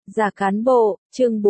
Giả cán bộ, chương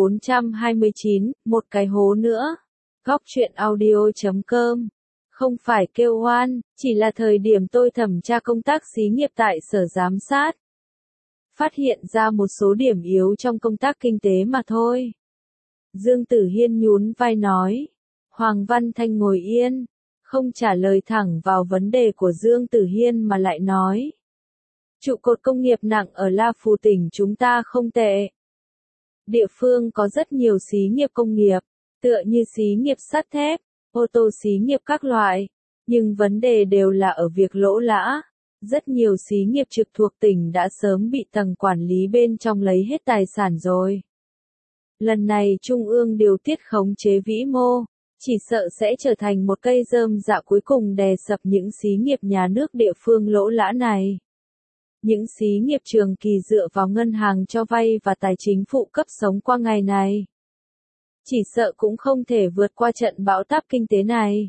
429, một cái hố nữa. Góc truyện audio.com. Không phải kêu oan, chỉ là thời điểm tôi thẩm tra công tác xí nghiệp tại sở giám sát. Phát hiện ra một số điểm yếu trong công tác kinh tế mà thôi. Dương Tử Hiên nhún vai nói. Hoàng Văn Thanh ngồi yên, không trả lời thẳng vào vấn đề của Dương Tử Hiên mà lại nói. Trụ cột công nghiệp nặng ở La Phù tỉnh chúng ta không tệ. Địa phương có rất nhiều xí nghiệp công nghiệp, tựa như xí nghiệp sắt thép, ô tô xí nghiệp các loại, nhưng vấn đề đều là ở việc lỗ lã. Rất nhiều xí nghiệp trực thuộc tỉnh đã sớm bị tầng quản lý bên trong lấy hết tài sản rồi. Lần này Trung ương điều tiết khống chế vĩ mô, chỉ sợ sẽ trở thành một cây rơm rạ cuối cùng đè sập những xí nghiệp nhà nước địa phương lỗ lã này. Những xí nghiệp trường kỳ dựa vào ngân hàng cho vay và tài chính phụ cấp sống qua ngày này. Chỉ sợ cũng không thể vượt qua trận bão táp kinh tế này.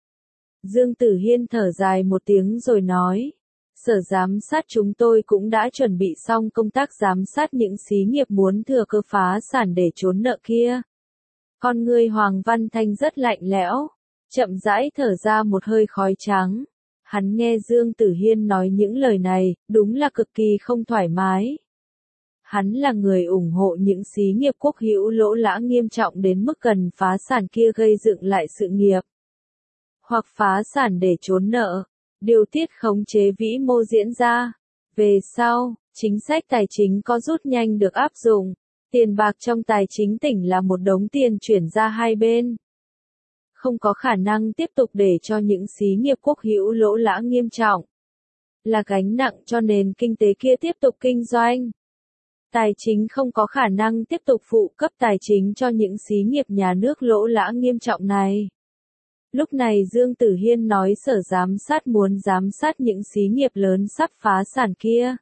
Dương Tử Hiên thở dài một tiếng rồi nói. Sở giám sát chúng tôi cũng đã chuẩn bị xong công tác giám sát những xí nghiệp muốn thừa cơ phá sản để trốn nợ kia. Con người Hoàng Văn Thanh rất lạnh lẽo, chậm rãi thở ra một hơi khói trắng. Hắn nghe Dương Tử Hiên nói những lời này, đúng là cực kỳ không thoải mái. Hắn là người ủng hộ những xí nghiệp quốc hữu lỗ lã nghiêm trọng đến mức cần phá sản kia gây dựng lại sự nghiệp. Hoặc phá sản để trốn nợ, điều tiết khống chế vĩ mô diễn ra. Về sau, chính sách tài chính có rút nhanh được áp dụng. Tiền bạc trong tài chính tỉnh là một đống tiền chuyển ra hai bên. Không có khả năng tiếp tục để cho những xí nghiệp quốc hữu lỗ lã nghiêm trọng. Là gánh nặng cho nền kinh tế kia tiếp tục kinh doanh. Tài chính không có khả năng tiếp tục phụ cấp tài chính cho những xí nghiệp nhà nước lỗ lã nghiêm trọng này. Lúc này Dương Tử Hiên nói sở giám sát muốn giám sát những xí nghiệp lớn sắp phá sản kia.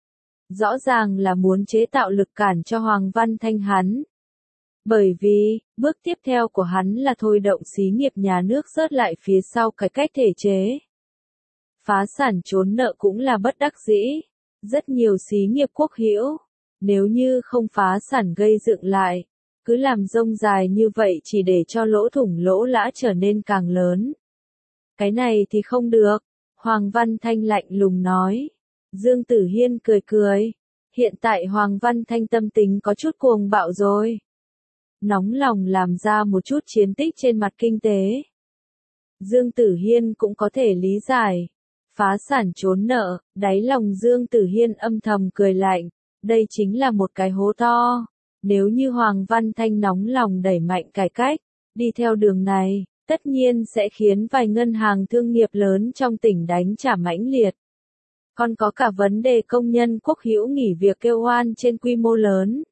Rõ ràng là muốn chế tạo lực cản cho Hoàng Văn Thanh hắn. Bởi vì, bước tiếp theo của hắn là thôi động xí nghiệp nhà nước rớt lại phía sau cải cách thể chế. Phá sản trốn nợ cũng là bất đắc dĩ. Rất nhiều xí nghiệp quốc hữu, nếu như không phá sản gây dựng lại, cứ làm rông dài như vậy chỉ để cho lỗ thủng lỗ lã trở nên càng lớn. Cái này thì không được, Hoàng Văn Thanh lạnh lùng nói. Dương Tử Hiên cười cười. Hiện tại Hoàng Văn Thanh tâm tính có chút cuồng bạo rồi. Nóng lòng làm ra một chút chiến tích trên mặt kinh tế. Dương Tử Hiên cũng có thể lý giải. Phá sản trốn nợ, đáy lòng Dương Tử Hiên âm thầm cười lạnh. Đây chính là một cái hố to. Nếu như Hoàng Văn Thanh nóng lòng đẩy mạnh cải cách, đi theo đường này, tất nhiên sẽ khiến vài ngân hàng thương nghiệp lớn trong tỉnh đánh trả mãnh liệt. Còn có cả vấn đề công nhân quốc hữu nghỉ việc kêu oan trên quy mô lớn.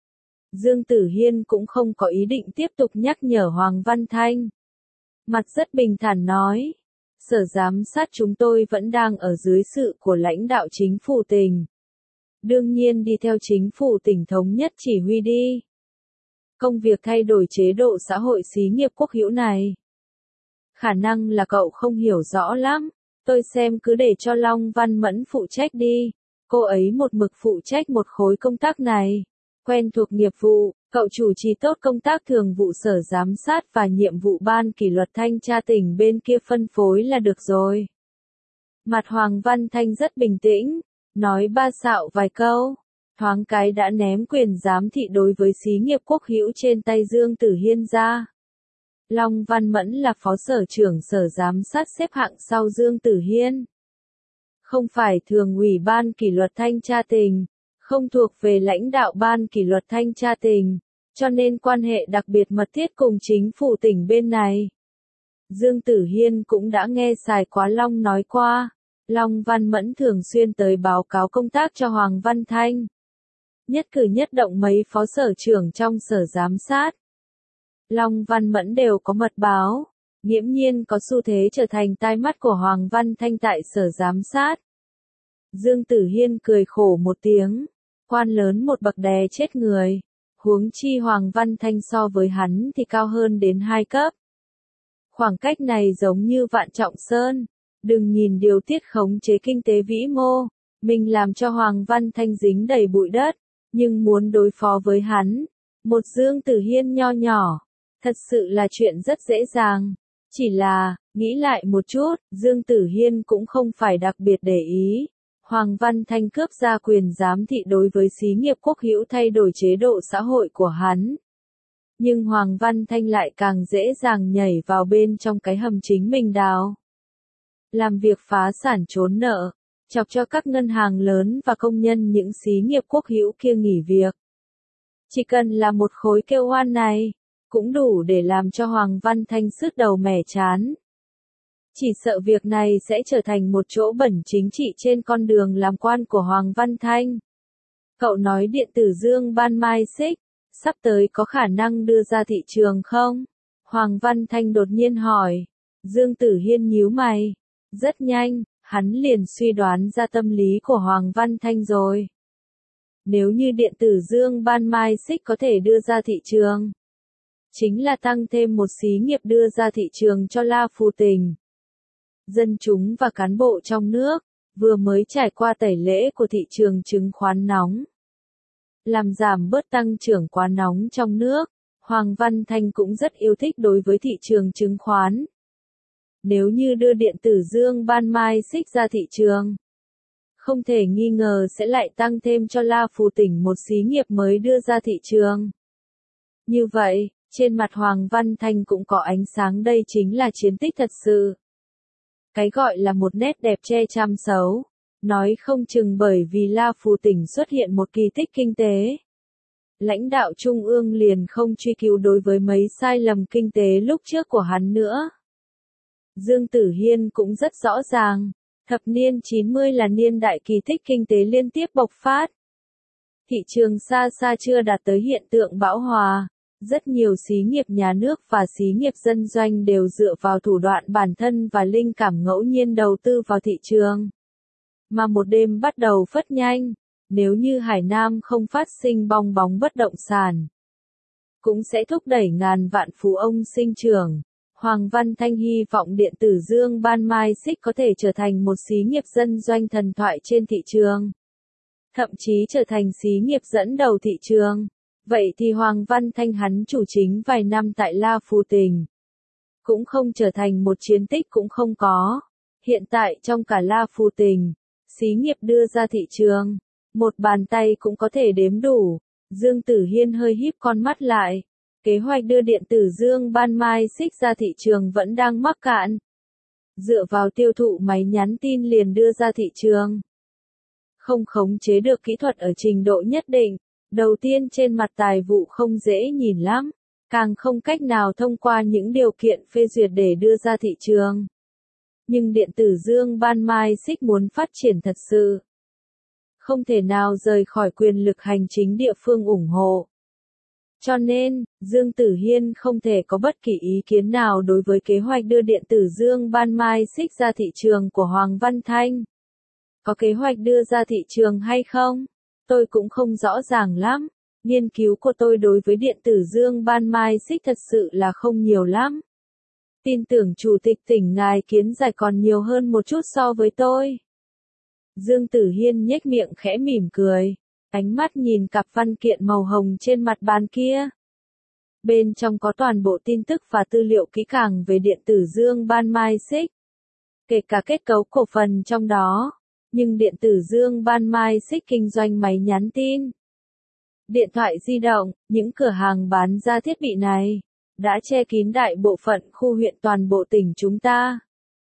Dương Tử Hiên cũng không có ý định tiếp tục nhắc nhở Hoàng Văn Thanh. Mặt rất bình thản nói, sở giám sát chúng tôi vẫn đang ở dưới sự của lãnh đạo chính phủ tỉnh. Đương nhiên đi theo chính phủ tỉnh thống nhất chỉ huy đi. Công việc thay đổi chế độ xã hội xí nghiệp quốc hữu này. Khả năng là cậu không hiểu rõ lắm. Tôi xem cứ để cho Long Văn Mẫn phụ trách đi. Cô ấy một mực phụ trách một khối công tác này. Quen thuộc nghiệp vụ, cậu chủ trì tốt công tác thường vụ sở giám sát và nhiệm vụ ban kỷ luật thanh tra tỉnh bên kia phân phối là được rồi. Mặt Hoàng Văn Thanh rất bình tĩnh, nói ba xạo vài câu, thoáng cái đã ném quyền giám thị đối với xí nghiệp quốc hữu trên tay Dương Tử Hiên ra. Long Văn Mẫn là phó sở trưởng sở giám sát xếp hạng sau Dương Tử Hiên. Không phải thường ủy ban kỷ luật thanh tra tỉnh, không thuộc về lãnh đạo ban kỷ luật thanh tra tỉnh, cho nên quan hệ đặc biệt mật thiết cùng chính phủ tỉnh bên này. Dương Tử Hiên cũng đã nghe Sài Quá Long nói qua, Long Văn Mẫn thường xuyên tới báo cáo công tác cho Hoàng Văn Thanh. Nhất cử nhất động mấy phó sở trưởng trong sở giám sát. Long Văn Mẫn đều có mật báo, nghiễm nhiên có xu thế trở thành tai mắt của Hoàng Văn Thanh tại sở giám sát. Dương Tử Hiên cười khổ một tiếng, quan lớn một bậc đè chết người, huống chi Hoàng Văn Thanh so với hắn thì cao hơn đến 2 cấp. Khoảng cách này giống như vạn trọng sơn, đừng nhìn điều tiết khống chế kinh tế vĩ mô, mình làm cho Hoàng Văn Thanh dính đầy bụi đất, Nhưng muốn đối phó với hắn, một Dương Tử Hiên nho nhỏ, thật sự là chuyện rất dễ dàng. Chỉ là, nghĩ lại một chút, Dương Tử Hiên cũng không phải đặc biệt để ý. Hoàng Văn Thanh cướp ra quyền giám thị đối với xí nghiệp quốc hữu thay đổi chế độ xã hội của hắn. Nhưng Hoàng Văn Thanh lại càng dễ dàng nhảy vào bên trong cái hầm chính mình đào. Làm việc phá sản trốn nợ, chọc cho các ngân hàng lớn và công nhân những xí nghiệp quốc hữu kia nghỉ việc. Chỉ cần là một khối kêu oan này, cũng đủ để làm cho Hoàng Văn Thanh sứt đầu mẻ chán. Chỉ sợ việc này sẽ trở thành một chỗ bẩn chính trị trên con đường làm quan của Hoàng Văn Thanh. Cậu nói điện tử Dương Ban Mai Xích, sắp tới có khả năng đưa ra thị trường không? Hoàng Văn Thanh đột nhiên hỏi. Dương Tử Hiên nhíu mày. Rất nhanh, hắn liền suy đoán ra tâm lý của Hoàng Văn Thanh rồi. Nếu như điện tử Dương Ban Mai Xích có thể đưa ra thị trường, chính là tăng thêm một xí nghiệp đưa ra thị trường cho La Phù Tình. Dân chúng và cán bộ trong nước, vừa mới trải qua tẩy lễ của thị trường chứng khoán nóng. Làm giảm bớt tăng trưởng quá nóng trong nước, Hoàng Văn Thanh cũng rất yêu thích đối với thị trường chứng khoán. Nếu như đưa điện tử Dương Ban Mai Xích ra thị trường, không thể nghi ngờ sẽ lại tăng thêm cho La Phù Tỉnh một xí nghiệp mới đưa ra thị trường. Như vậy, trên mặt Hoàng Văn Thanh cũng có ánh sáng, đây chính là chiến tích thật sự. Cái gọi là một nét đẹp che trăm xấu, nói không chừng bởi vì La Phù Tỉnh xuất hiện một kỳ tích kinh tế. Lãnh đạo Trung ương liền không truy cứu đối với mấy sai lầm kinh tế lúc trước của hắn nữa. Dương Tử Hiên cũng rất rõ ràng, thập niên 90 là niên đại kỳ tích kinh tế liên tiếp bộc phát. Thị trường xa xa chưa đạt tới hiện tượng bão hòa. Rất nhiều xí nghiệp nhà nước và xí nghiệp dân doanh đều dựa vào thủ đoạn bản thân và linh cảm ngẫu nhiên đầu tư vào thị trường. Mà một đêm bắt đầu phất nhanh, nếu như Hải Nam không phát sinh bong bóng bất động sản, cũng sẽ thúc đẩy ngàn vạn phú ông sinh trưởng. Hoàng Văn Thanh hy vọng điện tử Dương Ban Mai Xích có thể trở thành một xí nghiệp dân doanh thần thoại trên thị trường. Thậm chí trở thành xí nghiệp dẫn đầu thị trường. Vậy thì Hoàng Văn Thanh hắn chủ chính vài năm tại La Phù Tình, cũng không trở thành một chiến tích cũng không có. Hiện tại trong cả La Phù Tình, xí nghiệp đưa ra thị trường, một bàn tay cũng có thể đếm đủ. Dương Tử Hiên hơi híp con mắt lại. Kế hoạch đưa điện tử Dương Ban Mai Xích ra thị trường vẫn đang mắc cạn. Dựa vào tiêu thụ máy nhắn tin liền đưa ra thị trường, không khống chế được kỹ thuật ở trình độ nhất định. Đầu tiên trên mặt tài vụ không dễ nhìn lắm, càng không cách nào thông qua những điều kiện phê duyệt để đưa ra thị trường. Nhưng điện tử Dương Ban Mai Xích muốn phát triển thật sự, không thể nào rời khỏi quyền lực hành chính địa phương ủng hộ. Cho nên, Dương Tử Hiên không thể có bất kỳ ý kiến nào đối với kế hoạch đưa điện tử Dương Ban Mai Xích ra thị trường của Hoàng Văn Thanh. Có kế hoạch đưa ra thị trường hay không? Tôi cũng không rõ ràng lắm. Nghiên cứu của tôi đối với điện tử Dương Ban Mai Xích thật sự là không nhiều lắm. Tin tưởng Chủ tịch tỉnh ngài kiến giải còn nhiều hơn một chút so với tôi. Dương Tử Hiên nhếch miệng khẽ mỉm cười, ánh mắt nhìn cặp văn kiện màu hồng trên mặt bàn kia. Bên trong có toàn bộ tin tức và tư liệu kỹ càng về điện tử Dương Ban Mai Xích, kể cả kết cấu cổ phần trong đó. Nhưng điện tử Dương Ban Mai Xích kinh doanh máy nhắn tin, điện thoại di động, những cửa hàng bán ra thiết bị này, đã che kín đại bộ phận khu huyện toàn bộ tỉnh chúng ta.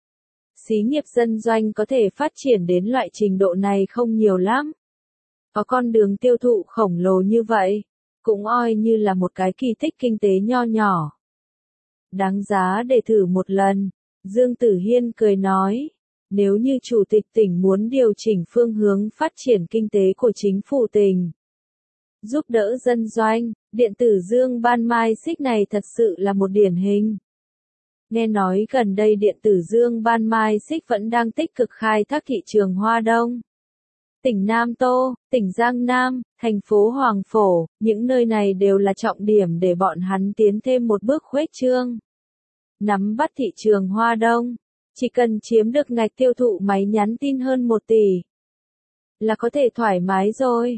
Xí nghiệp dân doanh có thể phát triển đến loại trình độ này không nhiều lắm. Có con đường tiêu thụ khổng lồ như vậy, cũng coi như là một cái kỳ tích kinh tế nho nhỏ. Đáng giá để thử một lần, Dương Tử Hiên cười nói. Nếu như Chủ tịch tỉnh muốn điều chỉnh phương hướng phát triển kinh tế của chính phủ tỉnh, giúp đỡ dân doanh, điện tử Dương Ban Mai Xích này thật sự là một điển hình. Nghe nói gần đây điện tử Dương Ban Mai Xích vẫn đang tích cực khai thác thị trường Hoa Đông, tỉnh Nam Tô, tỉnh Giang Nam, thành phố Hoàng Phổ, những nơi này đều là trọng điểm để bọn hắn tiến thêm một bước khuếch trương. Nắm bắt thị trường Hoa Đông. Chỉ cần chiếm được ngạch tiêu thụ máy nhắn tin hơn 1 tỷ là có thể thoải mái rồi.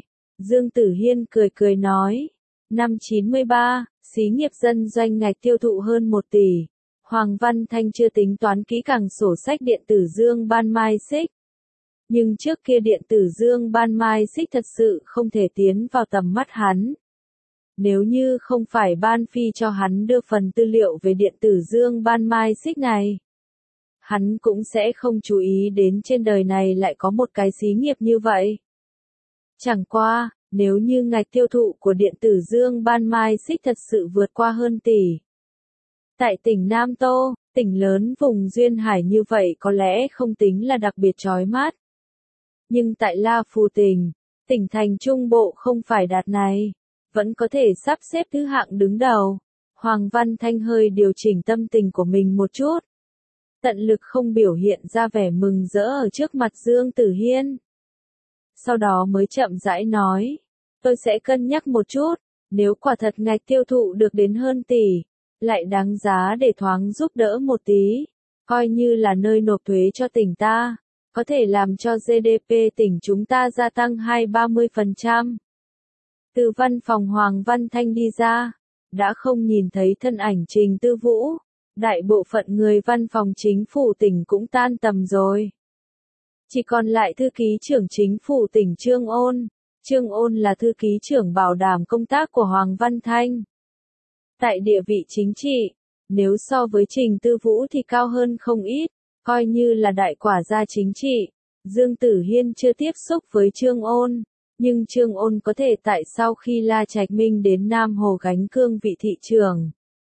Dương Tử Hiên cười cười nói. Năm 93, xí nghiệp dân doanh ngạch tiêu thụ hơn 1 tỷ. Hoàng Văn Thanh chưa tính toán kỹ càng sổ sách điện tử Dương Ban Mai Xích. Nhưng trước kia điện tử Dương Ban Mai Xích thật sự không thể tiến vào tầm mắt hắn. Nếu như không phải Ban Phi cho hắn đưa phần tư liệu về điện tử Dương Ban Mai Xích này, hắn cũng sẽ không chú ý đến trên đời này lại có một cái xí nghiệp như vậy. Chẳng qua, nếu như ngạch tiêu thụ của điện tử Dương Ban Mai Xích thật sự vượt qua hơn tỷ. Tại tỉnh Nam Tô, tỉnh lớn vùng Duyên Hải như vậy có lẽ không tính là đặc biệt chói mắt. Nhưng tại La Phù tỉnh, tỉnh thành Trung Bộ không phải đạt này, vẫn có thể sắp xếp thứ hạng đứng đầu. Hoàng Văn Thanh hơi điều chỉnh tâm tình của mình một chút. Tận lực không biểu hiện ra vẻ mừng rỡ ở trước mặt Dương Tử Hiên. Sau đó mới chậm rãi nói, tôi sẽ cân nhắc một chút, nếu quả thật ngạch tiêu thụ được đến hơn tỷ, lại đáng giá để thoáng giúp đỡ một tí, coi như là nơi nộp thuế cho tỉnh ta, có thể làm cho GDP tỉnh chúng ta gia tăng 20-30%. Từ văn phòng Hoàng Văn Thanh đi ra, đã không nhìn thấy thân ảnh Trình Tư Vũ, đại bộ phận người văn phòng chính phủ tỉnh cũng tan tầm rồi. Chỉ còn lại thư ký trưởng chính phủ tỉnh Trương Ôn. Trương Ôn là thư ký trưởng bảo đảm công tác của Hoàng Văn Thanh. Tại địa vị chính trị, nếu so với Trình Tư Vũ thì cao hơn không ít, coi như là đại quả gia chính trị. Dương Tử Hiên chưa tiếp xúc với Trương Ôn, nhưng Trương Ôn có thể tại sau khi La Trạch Minh đến Nam Hồ gánh cương vị thị trưởng.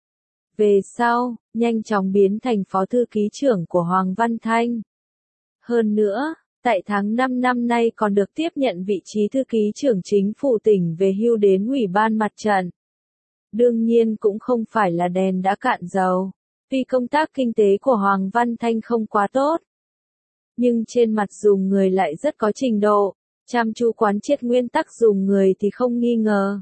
Về sau, nhanh chóng biến thành phó thư ký trưởng của Hoàng Văn Thanh. Hơn nữa, tại tháng 5 năm nay còn được tiếp nhận vị trí thư ký trưởng chính phủ tỉnh về hưu đến Ủy ban Mặt trận. Đương nhiên cũng không phải là đèn đã cạn dầu, vì công tác kinh tế của Hoàng Văn Thanh không quá tốt. Nhưng trên mặt dùng người lại rất có trình độ, chăm chú quán triệt nguyên tắc dùng người thì không nghi ngờ.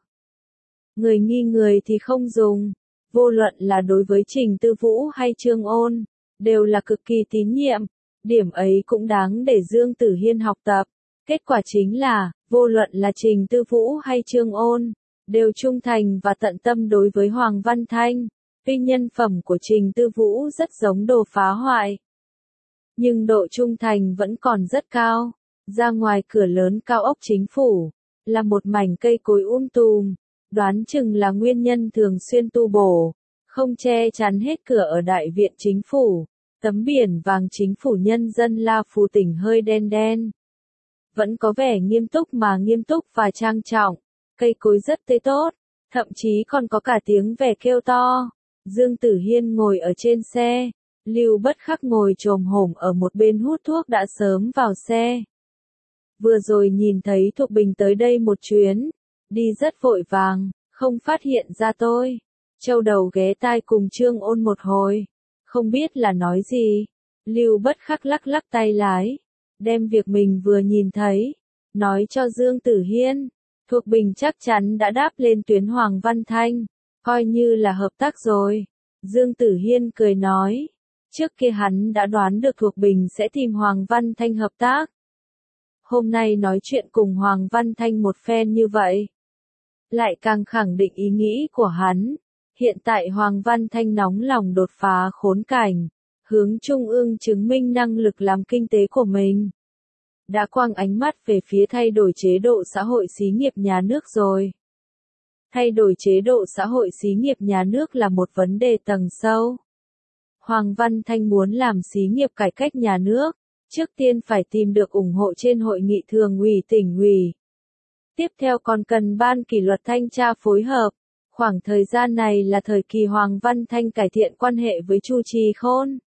Người nghi người thì không dùng, vô luận là đối với Trình Tư Vũ hay Trương Ôn, đều là cực kỳ tín nhiệm. Điểm ấy cũng đáng để Dương Tử Hiên học tập. Kết quả chính là, vô luận là Trình Tư Vũ hay Trương Ôn, đều trung thành và tận tâm đối với Hoàng Văn Thanh. Tuy nhân phẩm của Trình Tư Vũ rất giống đồ phá hoại, nhưng độ trung thành vẫn còn rất cao. Ra ngoài cửa lớn cao ốc chính phủ, là một mảnh cây cối tùm, đoán chừng là nguyên nhân thường xuyên tu bổ, không che chắn hết cửa ở đại viện chính phủ. Tấm biển vàng chính phủ nhân dân La Phù tỉnh hơi đen đen. Vẫn có vẻ nghiêm túc và trang trọng, cây cối rất tươi tốt, thậm chí còn có cả tiếng ve kêu to. Dương Tử Hiên ngồi ở trên xe, Lưu Bất Khắc ngồi chồm hổm ở một bên hút thuốc đã sớm vào xe. Vừa rồi nhìn thấy Thục Bình tới đây một chuyến, đi rất vội vàng, không phát hiện ra tôi. Châu đầu ghé tai cùng Trương Ôn một hồi. Không biết là nói gì. Lưu Bất Khắc lắc lắc tay lái, đem việc mình vừa nhìn thấy, nói cho Dương Tử Hiên. Thuộc Bình chắc chắn đã đáp lên tuyến Hoàng Văn Thanh, coi như là hợp tác rồi. Dương Tử Hiên cười nói, trước kia hắn đã đoán được Thuộc Bình sẽ tìm Hoàng Văn Thanh hợp tác. Hôm nay nói chuyện cùng Hoàng Văn Thanh một phen như vậy, lại càng khẳng định ý nghĩ của hắn. Hiện tại Hoàng Văn Thanh nóng lòng đột phá khốn cảnh, hướng Trung ương chứng minh năng lực làm kinh tế của mình. Đã quăng ánh mắt về phía thay đổi chế độ xã hội xí nghiệp nhà nước rồi. Thay đổi chế độ xã hội xí nghiệp nhà nước là một vấn đề tầng sâu. Hoàng Văn Thanh muốn làm xí nghiệp cải cách nhà nước, trước tiên phải tìm được ủng hộ trên hội nghị thường ủy tỉnh ủy. Tiếp theo còn cần ban kỷ luật thanh tra phối hợp. Khoảng thời gian này là thời kỳ Hoàng Văn Thanh cải thiện quan hệ với Chu Trì Khôn.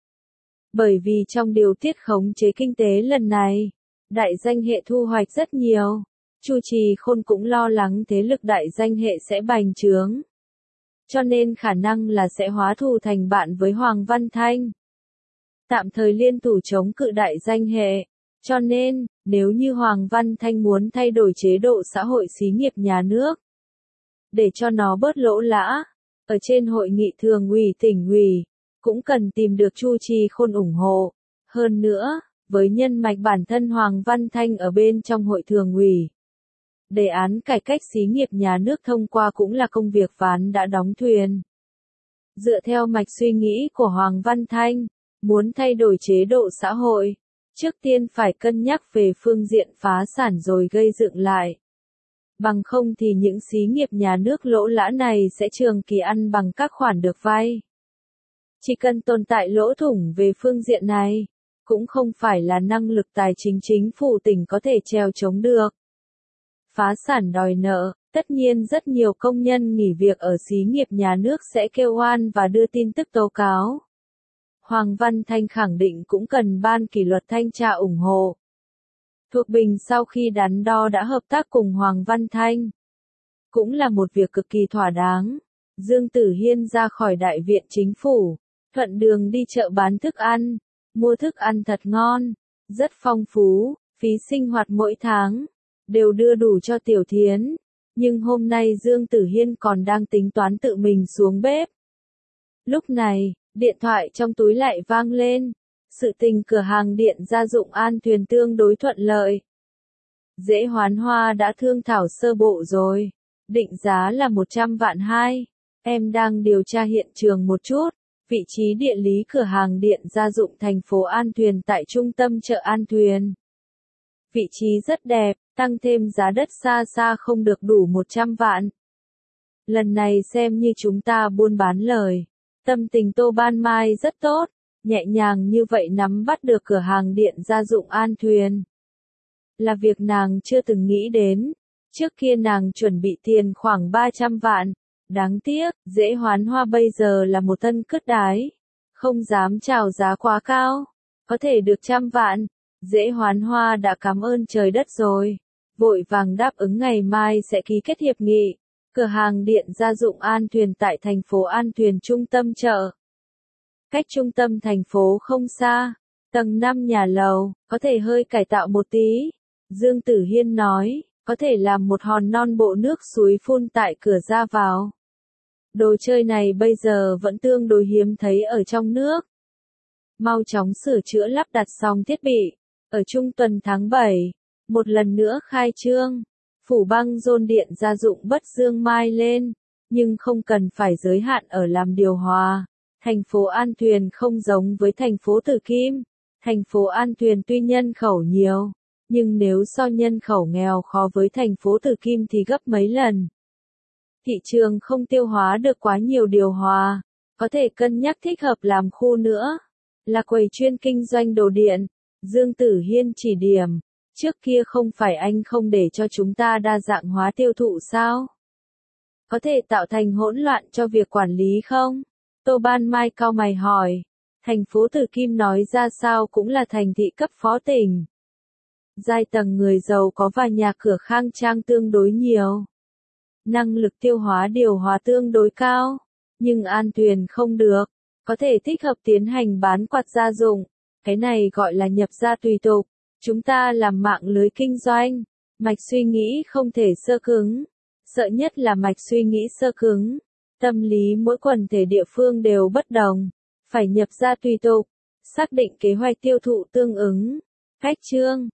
Bởi vì trong điều tiết khống chế kinh tế lần này, đại danh hệ thu hoạch rất nhiều. Chu Trì Khôn cũng lo lắng thế lực đại danh hệ sẽ bành trướng. Cho nên khả năng là sẽ hóa thù thành bạn với Hoàng Văn Thanh. Tạm thời liên thủ chống cự đại danh hệ. Cho nên, nếu như Hoàng Văn Thanh muốn thay đổi chế độ xã hội xí nghiệp nhà nước, để cho nó bớt lỗ lã, ở trên hội nghị thường ủy tỉnh ủy, cũng cần tìm được Chu Trì Khôn ủng hộ. Hơn nữa, với nhân mạch bản thân Hoàng Văn Thanh ở bên trong hội thường ủy, Đề án cải cách xí nghiệp nhà nước thông qua cũng là công việc ván đã đóng thuyền. Dựa theo mạch suy nghĩ của Hoàng Văn Thanh, muốn thay đổi chế độ xã hội, trước tiên phải cân nhắc về phương diện phá sản rồi gây dựng lại. Bằng không thì những xí nghiệp nhà nước lỗ lã này sẽ trường kỳ ăn bằng các khoản được vay. Chỉ cần tồn tại lỗ thủng về phương diện này, cũng không phải là năng lực tài chính chính phủ tỉnh có thể trèo chống được. Phá sản đòi nợ, tất nhiên rất nhiều công nhân nghỉ việc ở xí nghiệp nhà nước sẽ kêu oan và đưa tin tức tố cáo. Hoàng Văn Thanh khẳng định cũng cần ban kỷ luật thanh tra ủng hộ. Thuộc Bình sau khi đắn đo đã hợp tác cùng Hoàng Văn Thanh. Cũng là một việc cực kỳ thỏa đáng. Dương Tử Hiên ra khỏi đại viện chính phủ, thuận đường đi chợ bán thức ăn, mua thức ăn thật ngon, rất phong phú, phí sinh hoạt mỗi tháng đều đưa đủ cho Tiểu Thiến. Nhưng hôm nay Dương Tử Hiên còn đang tính toán tự mình xuống bếp. Lúc này, điện thoại trong túi lại vang lên. Sự tình cửa hàng điện gia dụng An Thuyền tương đối thuận lợi. Dễ Hoán Hoa đã thương thảo sơ bộ rồi. Định giá là 100 vạn hai. Em đang điều tra hiện trường một chút. Vị trí địa lý cửa hàng điện gia dụng thành phố An Thuyền tại trung tâm chợ An Thuyền. Vị trí rất đẹp, tăng thêm giá đất xa xa không được đủ 100 vạn. Lần này xem như chúng ta buôn bán lời. Tâm tình Tô Ban Mai rất tốt, nhẹ nhàng như vậy nắm bắt được cửa hàng điện gia dụng An Thuyền. Là việc nàng chưa từng nghĩ đến. Trước kia nàng chuẩn bị tiền khoảng 300 vạn. Đáng tiếc, Dễ Hoán Hoa bây giờ là một tân cứt đái. Không dám chào giá quá cao. Có thể được 100 vạn. Dễ Hoán Hoa đã cảm ơn trời đất rồi. Vội vàng đáp ứng ngày mai sẽ ký kết hiệp nghị. Cửa hàng điện gia dụng An Thuyền tại thành phố An Thuyền trung tâm chợ. Cách trung tâm thành phố không xa. Tầng 5 nhà lầu, có thể hơi cải tạo một tí. Dương Tử Hiên nói, có thể làm một hòn non bộ nước suối phun tại cửa ra vào. Đồ chơi này bây giờ vẫn tương đối hiếm thấy ở trong nước. Mau chóng sửa chữa lắp đặt xong thiết bị. Ở trung tuần tháng 7, một lần nữa khai trương. Phủ băng dồn điện gia dụng Bất Dương Mai lên. Nhưng không cần phải giới hạn ở làm điều hòa. Thành phố An Thuyền không giống với thành phố Tử Kim. Thành phố An Thuyền tuy nhân khẩu nhiều, nhưng nếu so nhân khẩu nghèo khó với thành phố Tử Kim thì gấp mấy lần. Thị trường không tiêu hóa được quá nhiều điều hòa, có thể cân nhắc thích hợp làm khu nữa. Là quầy chuyên kinh doanh đồ điện, Dương Tử Hiên chỉ điểm, trước kia không phải anh không để cho chúng ta đa dạng hóa tiêu thụ sao? Có thể tạo thành hỗn loạn cho việc quản lý không? Tô Ban Mai cau mày hỏi. Thành phố Tử Kim nói ra sao cũng là thành thị cấp phó tỉnh. Giai tầng người giàu có và nhà cửa khang trang tương đối nhiều. Năng lực tiêu hóa điều hòa tương đối cao. Nhưng An Thuyền không được. Có thể thích hợp tiến hành bán quạt gia dụng. Cái này gọi là nhập gia tùy tục. Chúng ta làm mạng lưới kinh doanh. Mạch suy nghĩ không thể sơ cứng. Sợ nhất là mạch suy nghĩ sơ cứng. Tâm lý mỗi quần thể địa phương đều bất đồng. Phải nhập gia tùy tục. Xác định kế hoạch tiêu thụ tương ứng. Cách chương.